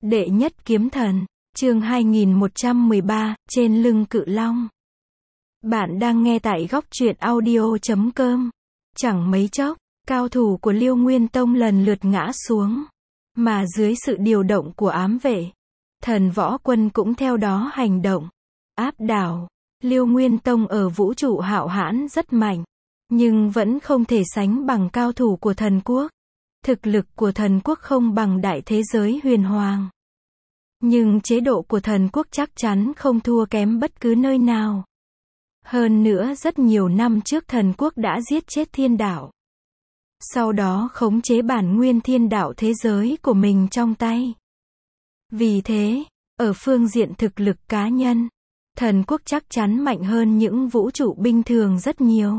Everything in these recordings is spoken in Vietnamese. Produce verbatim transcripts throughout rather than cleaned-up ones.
Đệ nhất kiếm thần, chương hai nghìn một trăm mười ba, trên lưng cự long. Bạn đang nghe tại góc truyện audio chấm com. Chẳng mấy chốc, cao thủ của Liêu Nguyên Tông lần lượt ngã xuống. Mà dưới sự điều động của ám vệ, thần võ quân cũng theo đó hành động. Áp đảo, Liêu Nguyên Tông ở vũ trụ hạo hãn rất mạnh. Nhưng vẫn không thể sánh bằng cao thủ của thần quốc. Thực lực của thần quốc không bằng đại thế giới huyền hoàng. Nhưng chế độ của thần quốc chắc chắn không thua kém bất cứ nơi nào. Hơn nữa rất nhiều năm trước thần quốc đã giết chết thiên đạo. Sau đó khống chế bản nguyên thiên đạo thế giới của mình trong tay. Vì thế, ở phương diện thực lực cá nhân, thần quốc chắc chắn mạnh hơn những vũ trụ bình thường rất nhiều.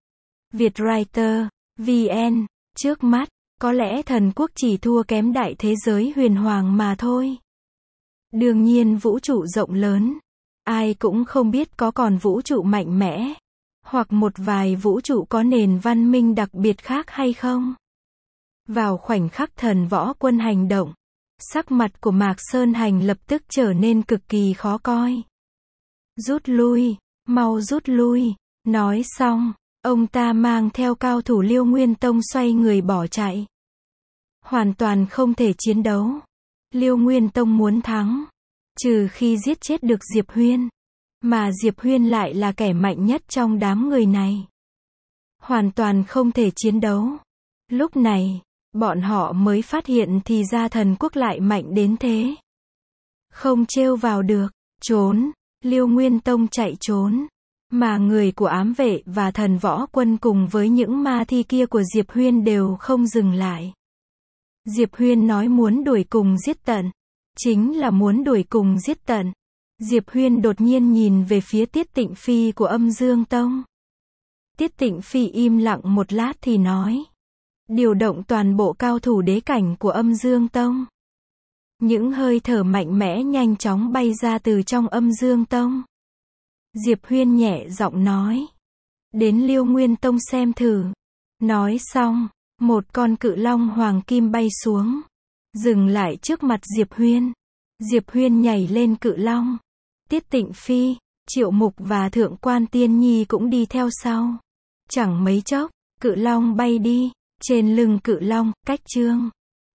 Vietwriter, vê en, trước mắt, có lẽ thần quốc chỉ thua kém đại thế giới huyền hoàng mà thôi. Đương nhiên vũ trụ rộng lớn, ai cũng không biết có còn vũ trụ mạnh mẽ, hoặc một vài vũ trụ có nền văn minh đặc biệt khác hay không. Vào khoảnh khắc thần võ quân hành động, sắc mặt của Mạc Sơn Hành lập tức trở nên cực kỳ khó coi. Rút lui, mau rút lui, nói xong, ông ta mang theo cao thủ Liêu Nguyên Tông xoay người bỏ chạy. Hoàn toàn không thể chiến đấu. Liêu Nguyên Tông muốn thắng, trừ khi giết chết được Diệp Huyên. Mà Diệp Huyên lại là kẻ mạnh nhất trong đám người này. Hoàn toàn không thể chiến đấu. Lúc này, bọn họ mới phát hiện thì ra thần quốc lại mạnh đến thế. Không trêu vào được, trốn, Liêu Nguyên Tông chạy trốn. Mà người của ám vệ và thần võ quân cùng với những ma thi kia của Diệp Huyên đều không dừng lại. Diệp Huyên nói muốn đuổi cùng giết tận. Chính là muốn đuổi cùng giết tận. Diệp Huyên đột nhiên nhìn về phía Tiết Tịnh Phi của Âm Dương Tông. Tiết Tịnh Phi im lặng một lát thì nói. Điều động toàn bộ cao thủ đế cảnh của Âm Dương Tông. Những hơi thở mạnh mẽ nhanh chóng bay ra từ trong Âm Dương Tông. Diệp Huyên nhẹ giọng nói. Đến Liêu Nguyên Tông xem thử. Nói xong, một con cự long hoàng kim bay xuống. Dừng lại trước mặt Diệp Huyên. Diệp Huyên nhảy lên cự long. Tiết Tịnh Phi, Triệu Mục và Thượng Quan Tiên Nhi cũng đi theo sau. Chẳng mấy chốc, cự long bay đi. Trên lưng cự long, cách chương.